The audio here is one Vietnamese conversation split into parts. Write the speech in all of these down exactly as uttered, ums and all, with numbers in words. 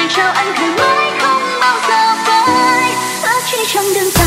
lời chào anh thời mãi không bao giờ phai, ước chỉ trong đêm dài.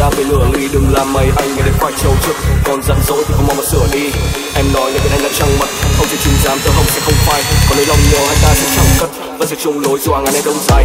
đã về lửa ly, đừng làm mày anh nghe đến phải trâu trực. Còn giận dỗi thì không mong mà sửa đi. Em nói những cái anh đã trăng mặt, không chỉ chung dám tơ hồng sẽ không phai. Còn lấy lòng nhiều hai ta sẽ chẳng cất, vẫn sẽ chung lối dù hàng ngàn ngày đông dài.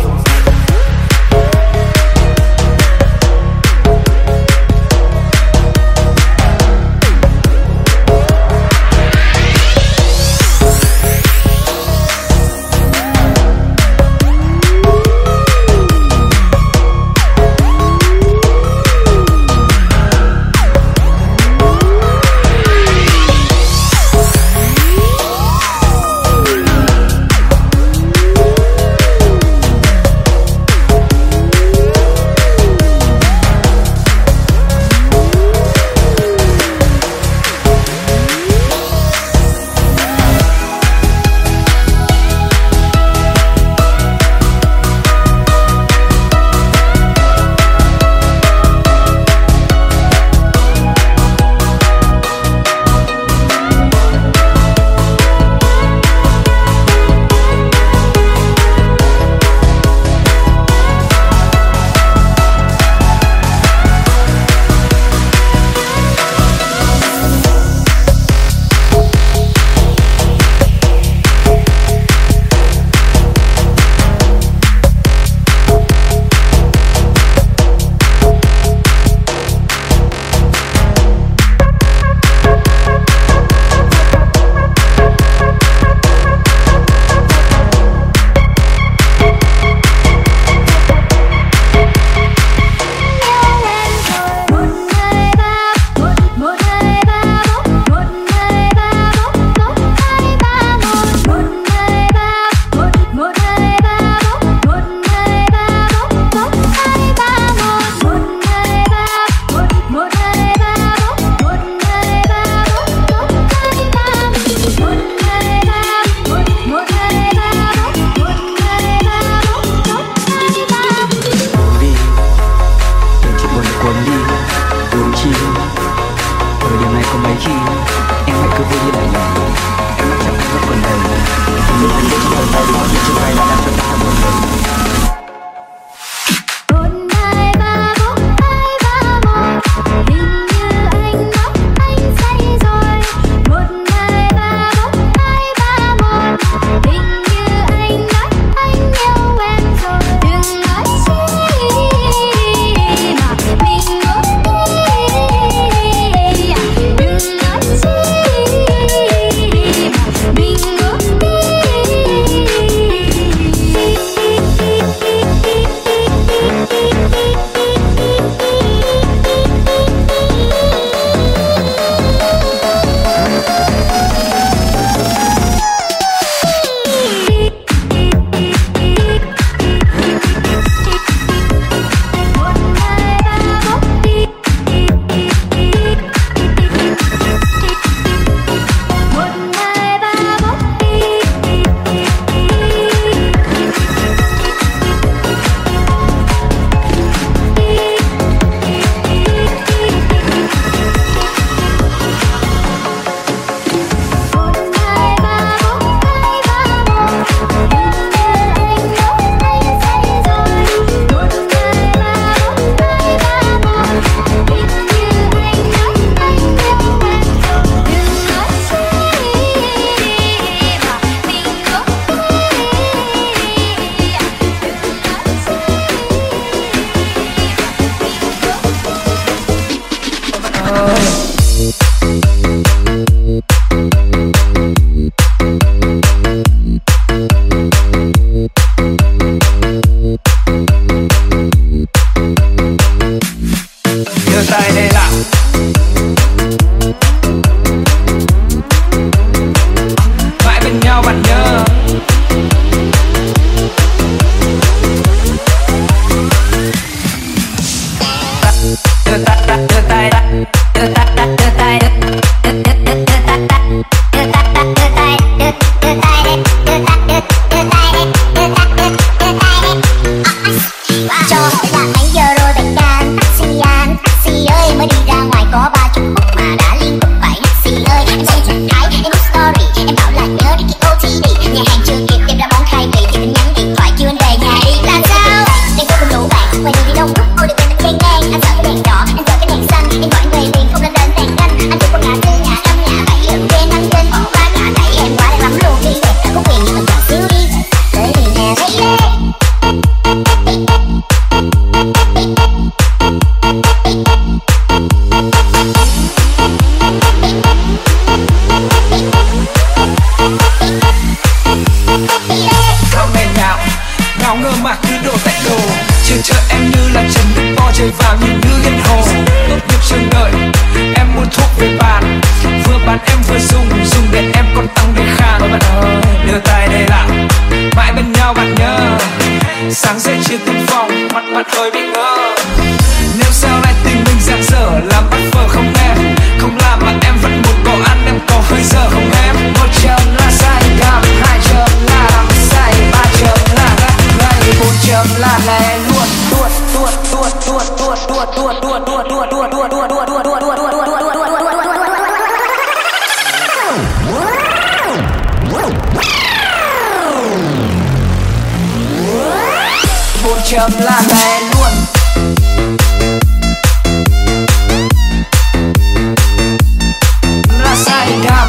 Quay đi đâu, ôi đừng quên đèn ngang, anh sợ cái đèn đỏ. Một chấm là mẹ luôn. Là sai đam.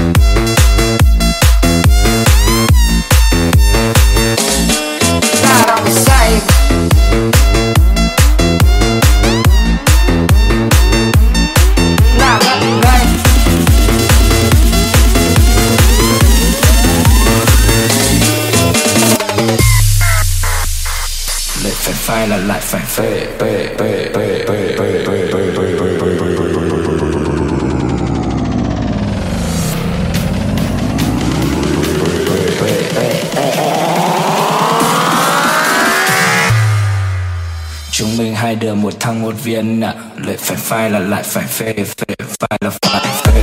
Là đam sai. Là gắt ngay. Lại phải phai là lại phải phê phê phê phê phê phê phê phê chúng mình hai đứa một thằng một viên ạ. Lại phải phai là lại phải phê phê phai là phải phê.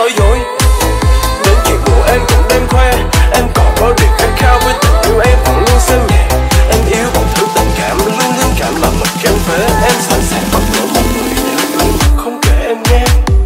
nói dối. Đến chuyện buồn em cũng đem khoe, em còn có điều khát khao với tình yêu em vẫn luôn xem nhẹ. Em yêu một thứ tình cảm luôn thương cảm mà mình can phế. Em sẵn sàng bắt lỗi một người để nhưng mà không kể em nghe.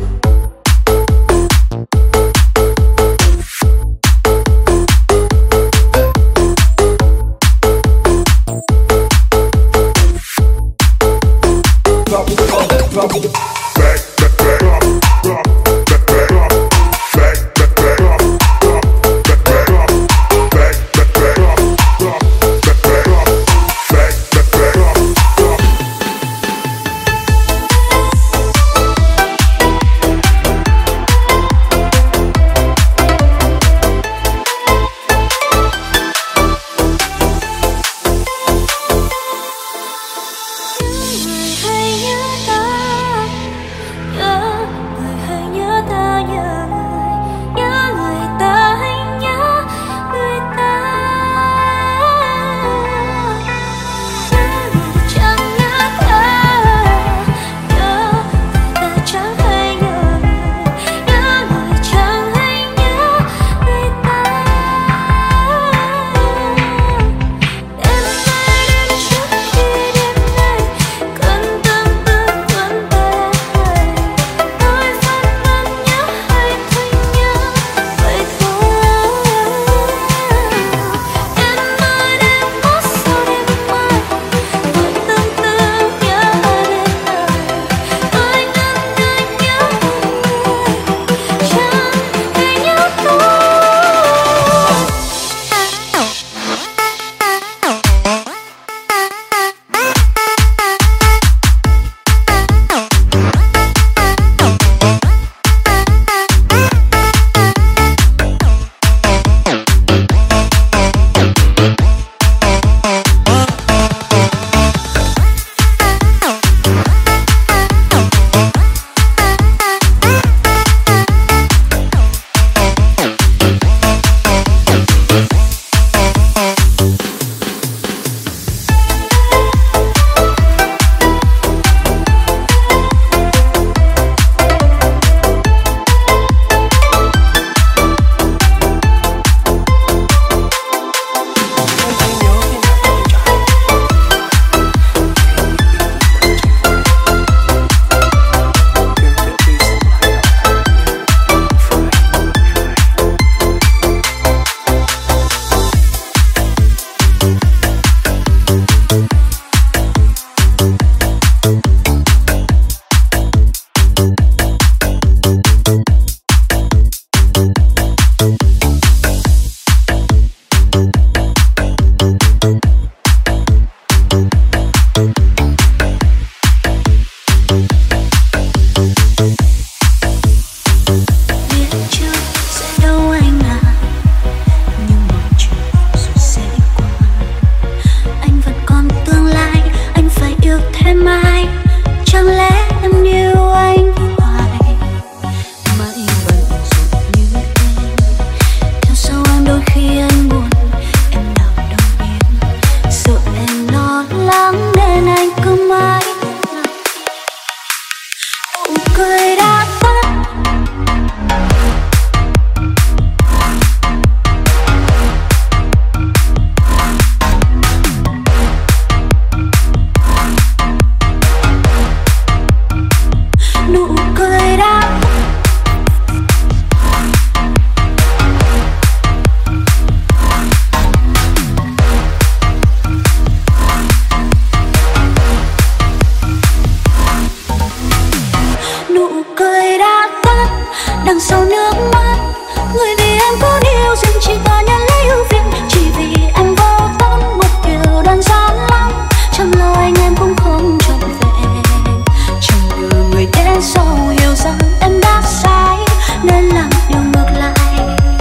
đằng sau nước mắt. Người vì em có yêu duyên chỉ ta nhận lấy ưu phiền, chỉ vì em vô tâm một điều đơn giản lắm. Trong lời anh em cũng không trọn vẹn, chẳng ngờ người đến sau hiểu rằng em đã sai nên làm điều ngược lại.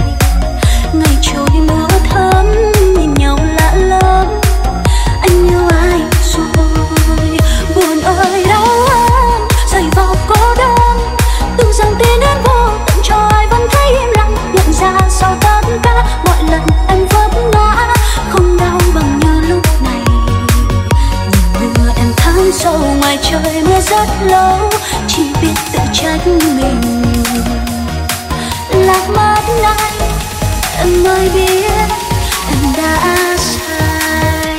Ngày trôi mưa thấm nhìn nhau lạ lắm, anh yêu ai rồi buồn ơi đau hơn rơi vào cô đơn. Từng dòng tin đến vô tận cho ai vẫn thấy im lặng, nhận ra sau tất cả mọi lời em mới biết em đã sai.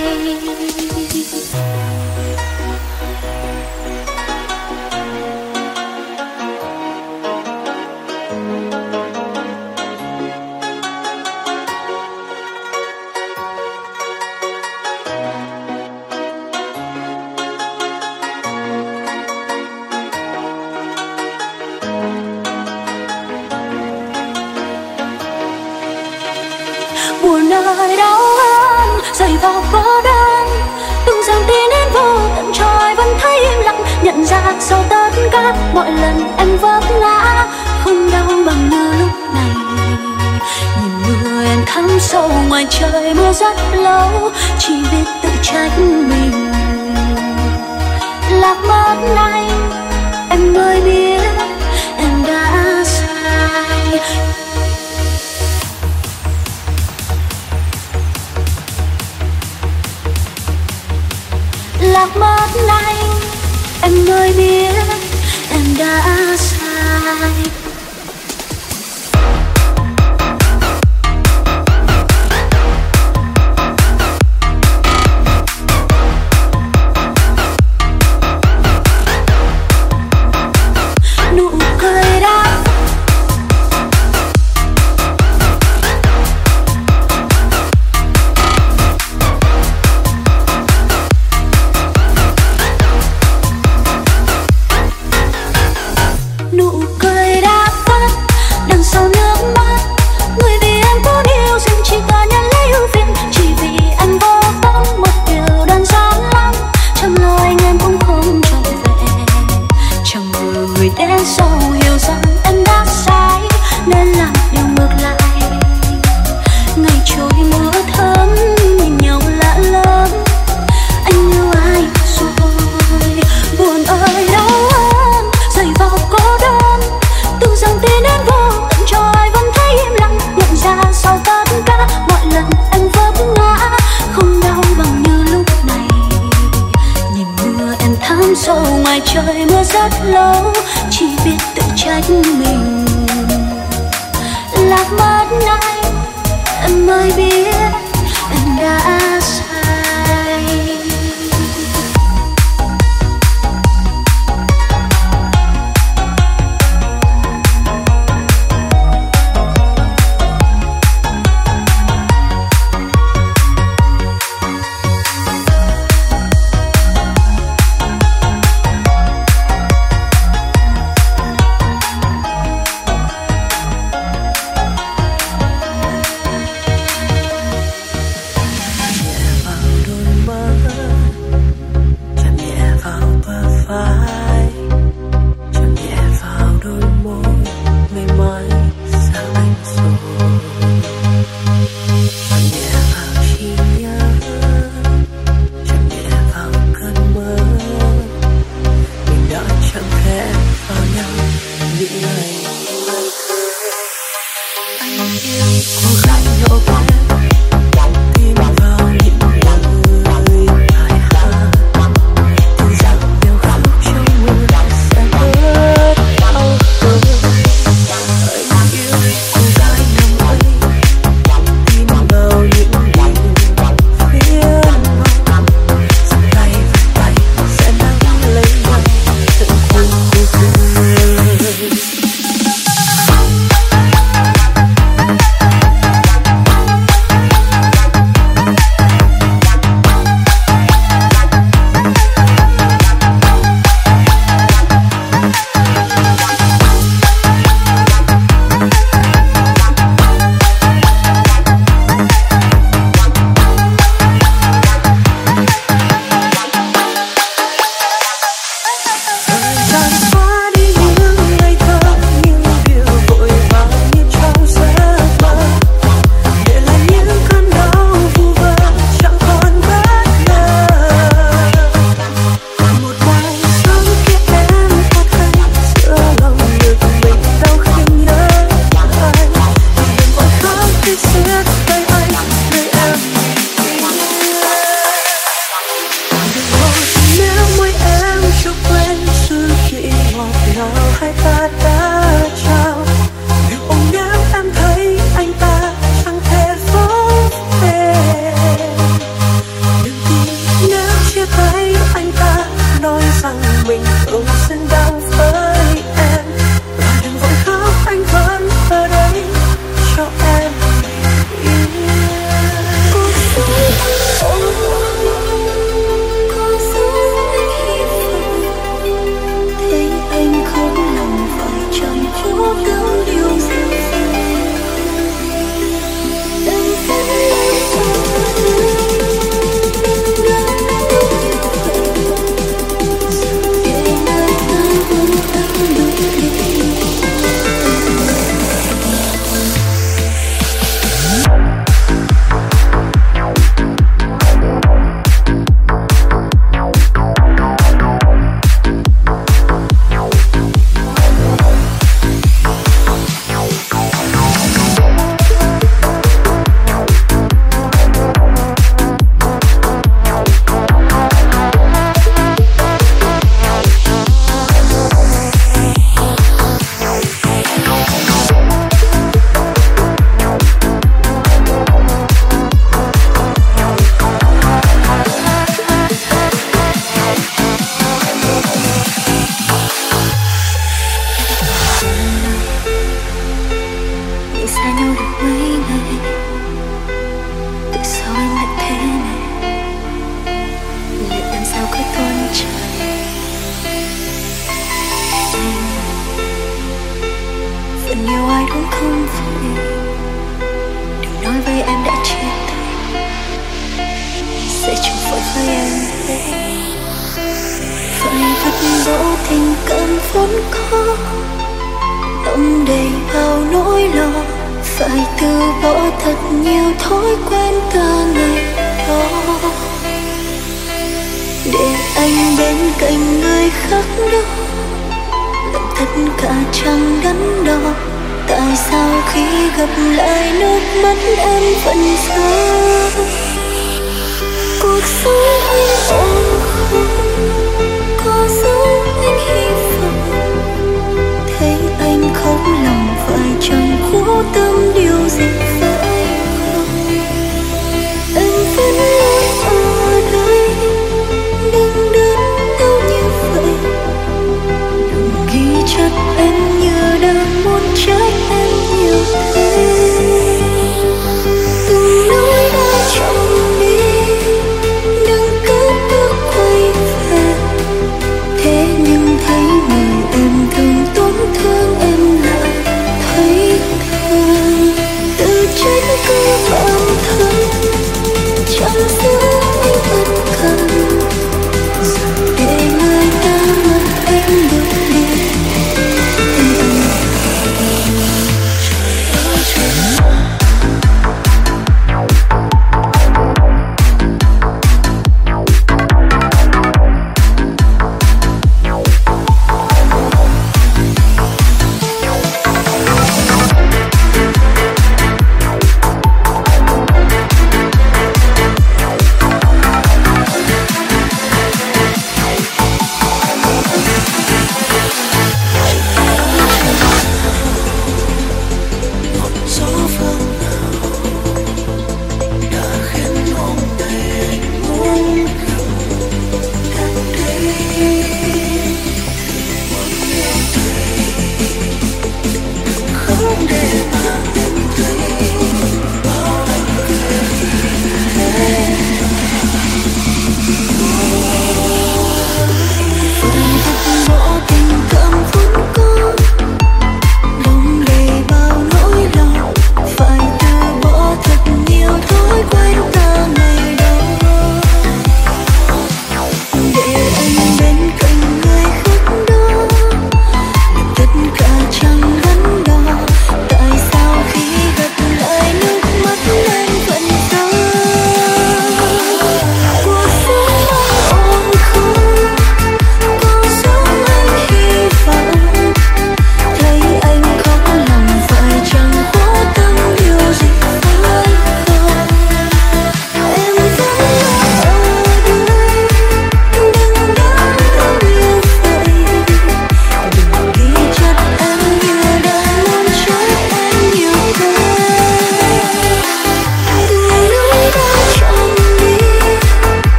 Buồn nơi đau hơn dày vào cô đơn, từng dòng tin đến vô tận trời vẫn thấy im lặng. Nhận ra sau tất cả mọi lần em vấp ngã không đau bằng như lúc này. Nhìn mưa em thấm sâu ngoài trời mưa rất lâu, chỉ biết tự trách mình. Lạc mất anh em mới biết em đã sai. Lạc mất anh em mới biết em đã sai. Nụ cười đã nụ cười đã khuất đằng sau nước mắt. Người vì em cố yêu rằng chỉ có nhận lấy ưu phiền, chỉ vì anh vô tâm một điều đơn giản lắm. Trong lời anh em cũng không trọn vẹn, chẳng ngờ người đến sau hiểu rằng em đã sai nên làm điều ngược lại. Ngày trôi mưa thấm nhìn nhau lạ lắm, anh yêu ai rồi. Buồn ơi đau hơn dày vào cô đơn, từng dòng tin đến vô tận trời vẫn thấy im lặng. Nhận ra sau tất cả mọi lần em vấp ngã không đau bằng như lúc này. Nhìn mưa em thấm sâu ngoài trời mưa rất lâu, chỉ biết tự trách mình. Lạc mất anh em mới biết em đã sai. xa nhau được mấy ngày, tại sao em lại thế này, liệu làm sao cứ tuôn chảy. Vẫn yêu ai đúng không vậy, đừng nói với em đã chia tay, sẽ chẳng phải với em đấy. Phải vứt bỏ tình cảm vốn có, đong đầy bao nỗi lo, phải từ bỏ thật nhiều thói quen ta ngày đó, để anh bên cạnh người khác đó, làm tất cả chẳng đắn đo. Tại sao khi gặp lại nước mắt em vẫn rơi? Cuộc sống anh ổn không? Có dấu anh hy vọng, thấy anh khóc lòng phải chẳng cố tâm điều gì phải không? Em vẫn luôn ở đây, đừng đến đâu như vậy, đừng ghi chặt em như đang muốn trách em nhiều thế. Từng nói đã chọn đi, đừng cất bước quay về, thế nhưng thấy người em thường tổn thương em lại thấy thương.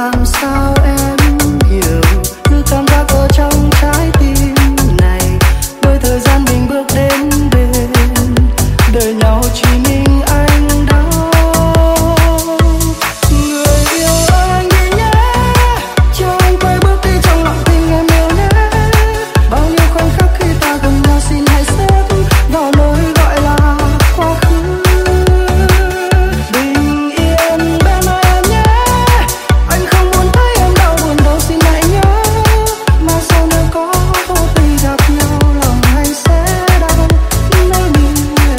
làm sao em hiểu thứ cảm giác ở trong trái tim này. Đôi thời gian mình bước đến bên đời nhau chỉ mình anh đó. Người yêu anh đi nhé, cho anh quay bước đi trong lòng tình em yêu nhé. Bao nhiêu khoảnh khắc khi ta gần nhau xin hãy xếp vào nơi gọi là quá khứ. Bình yên bên em nhé, anh không muốn thấy em đau buồn đâu xin hãy nhớ. Mà sau nếu có vô tình gặp nhau lòng anh sẽ đau nếu như em buồn.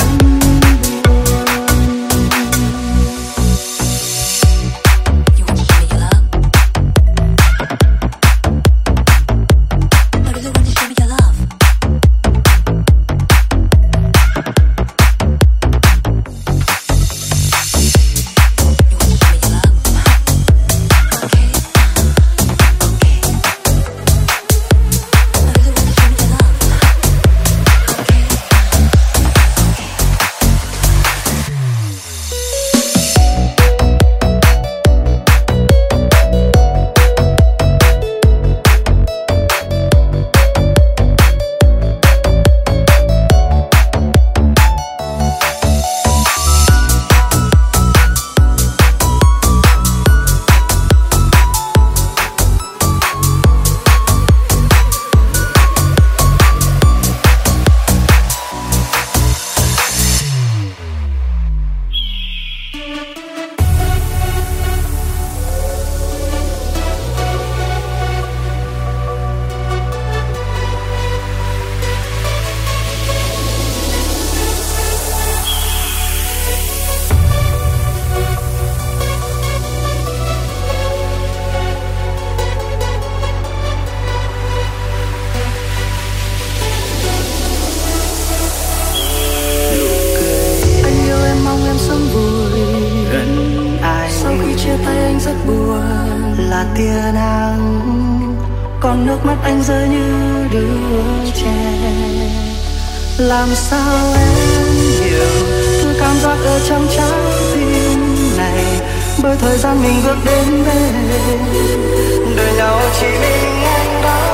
Là tia nắng, còn nước mắt anh rơi như đứa trẻ. Làm sao em hiểu thứ cảm giác ở trong trái tim này. Bởi thời gian mình bước đến bên đời nhau chỉ mình anh đó.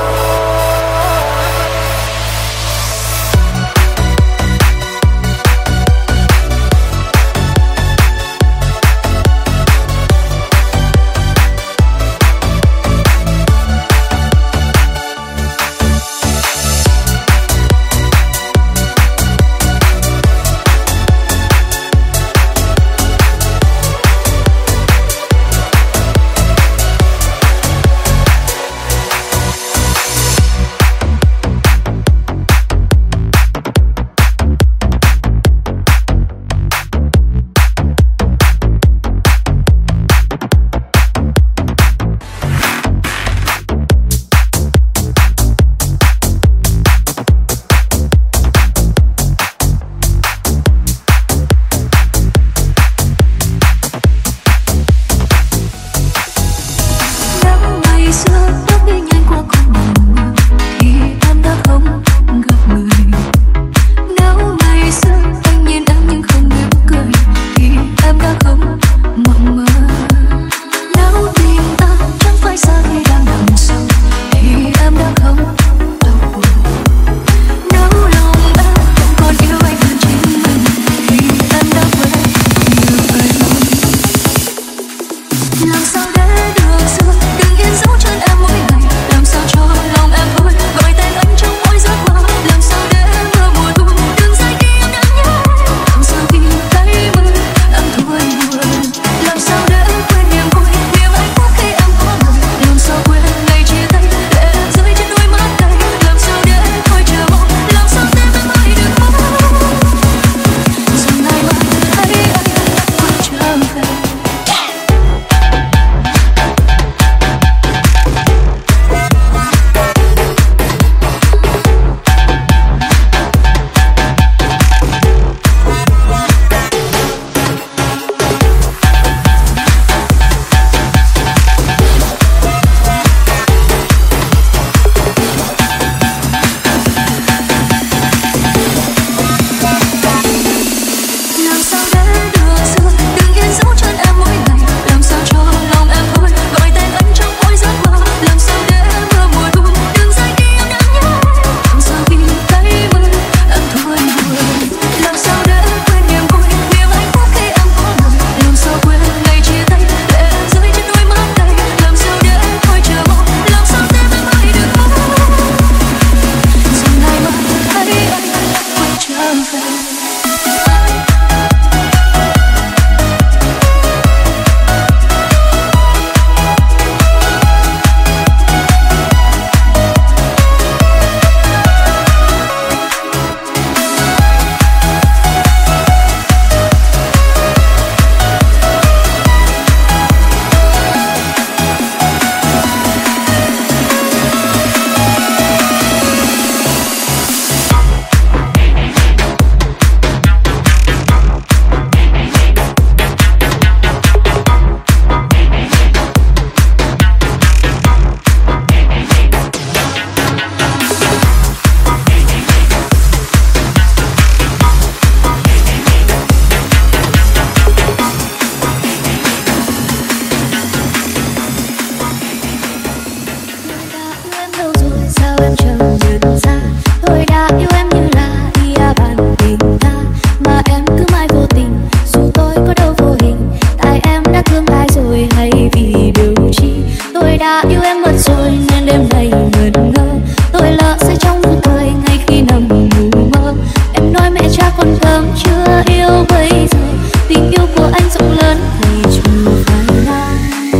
em chẳng nhận ra tôi đã yêu em như là ia bản tình ta, mà em cứ mãi vô tình dù tôi có đâu vô hình. Tại em đã thương ai rồi hay vì điều chi tôi đã yêu em mất rồi nên đêm nay ngẩn ngơ. Tôi lỡ sẽ trong cuộc đời ngay khi nằm ngủ mơ. Em nói mẹ cha con cơm chưa yêu bây giờ, tình yêu của anh rộng lớn thì chẳng phải ngang.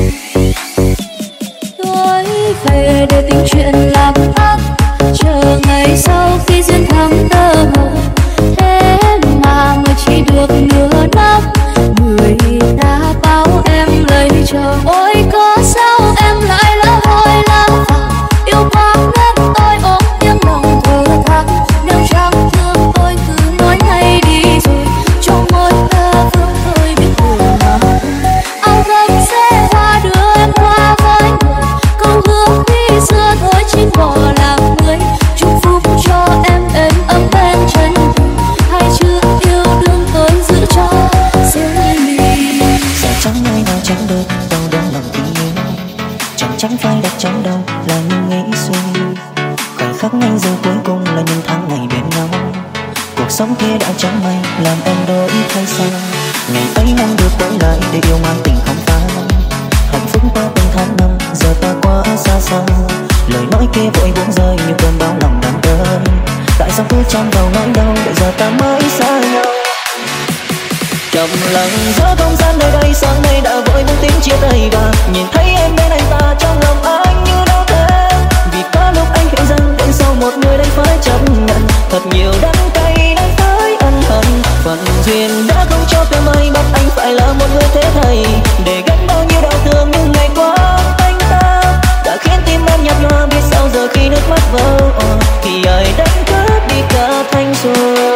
Tôi về để tình chuyện làm ác, chờ ngày sau khi duyên thắm tơ mờ. Thế mà mới chỉ được nửa năm, người ta bảo em lấy chồng. Ôi có sao em lại lỡ hoi lỡ vàng, yêu quá nên tôi ôm tiếng lòng thở than. Nếu chẳng thương tôi cứ nói ngay đi rồi, trong môi thơ vương tôi biết buồn mà. Áo gấm sẽ hoa đưa em qua với người, câu hứa khi xưa thôi chỉ bỏ làm người. Chúc phúc cho em êm ấm bên chân thềm, hai chữ yêu đương tôi giữ cho riêng mình. Giờ chẳng ai nào chẳng được đâu đó lòng tình yêu, chẳng chẳng phải đặt trong đầu là những nghĩ suy. Khoảnh khắc anh giờ cuối cùng là những tháng ngày bên nhau, cuộc sống kia đã chẳng may làm em đổi thay sao. Ngày ấy mong được quay lại để yêu mang tình không phai. Hạnh phúc qua từng tháng năm giờ ta quá xa xăm, lời nói kia vội buông rơi như cơn bão lòng đắm đớn. Tại sao cứ chăm vào nỗi đau để giờ ta mới xa nhau. Trầm lặng giữa không gian nơi đây, sáng nay đã vội buông tiếng chia tay và nhìn thấy em bên anh ta trong lòng anh như đâu thế. Vì có lúc anh hiểu rằng bên sau một người đây phải chấp nhận thật nhiều đắng cay đang tới ân hận. Phận duyên đã không cho tôi may bắt anh phải là một người thế thầy, để gánh bao nhiêu đau thương những ngày qua. Anh ta đã khiến tim em nhạt nhòa, biết sao giờ khi nước mắt vỡ òa thì ai đánh cướp đi cả thanh xuân.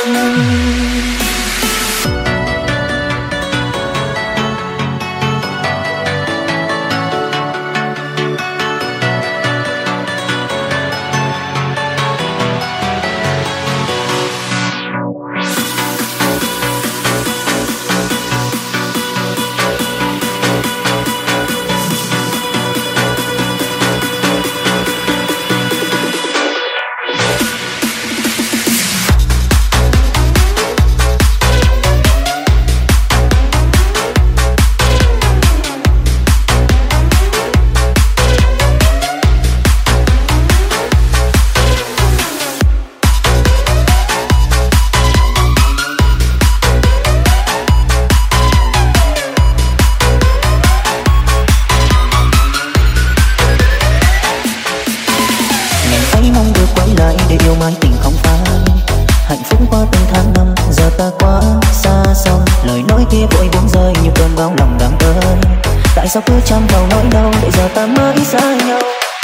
Tại sao cứ chăm vào nỗi đau để giờ ta mới xa nhau.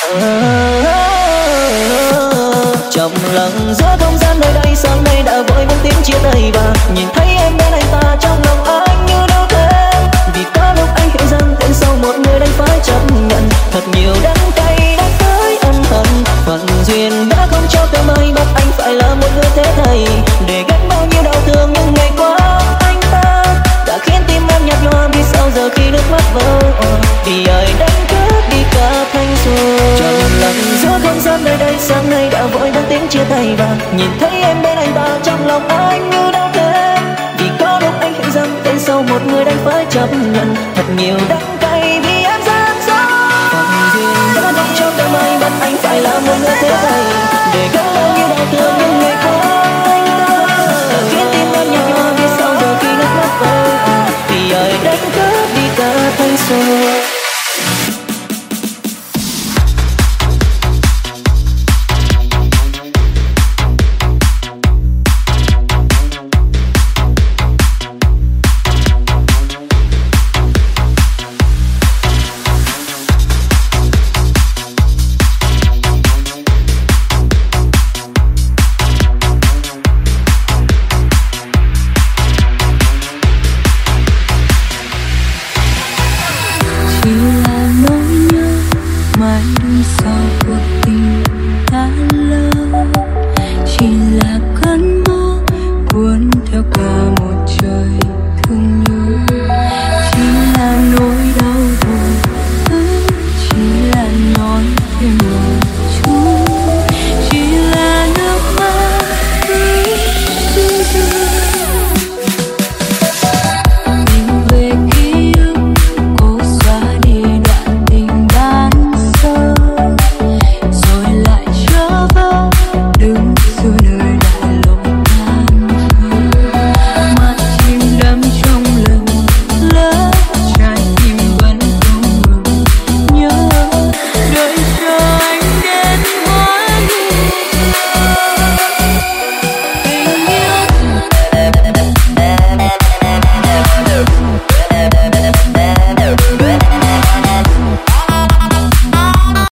Trầm lặng giữa không gian nơi đây, sáng nay đã vội buông tiếng chia tay và nhìn thấy em bên anh ta trong lòng anh như đâu thế. Vì có lúc anh hiểu rằng bên sau một người đây phải chấp nhận thật nhiều đắng cay đang tới ân hận. Phận duyên đã không cho tôi may bắt anh phải là một người thế thầy, để gánh bao nhiêu đau thương những ngày qua. Anh ta đã khiến tim em nhạt nhòa, biết sao giờ khi nước mắt vỡ òa thì ai đánh cướp đi cả thanh xuân. Trầm lặng giữa không gian nơi đây, sáng nay đã vội buông tiếng chia tay và nhìn thấy em bên anh ta trong lòng anh như đâu thế. Vì có lúc anh hiểu rằng bên sau một người đang phải chấp nhận thật nhiều đắng cay vì em gian dối. Phận duyên đã không cho tôi may bắt anh phải là một người thế thầy, để gánh bao nhiêu đau thương những ngày qua. Anh ta đã khiến tim em nhạt nhòa, biết sao giờ khi nước mắt vỡ òa thì ai đánh cướp đi cả thanh xuân. Chỉ là nỗi nhớ mãi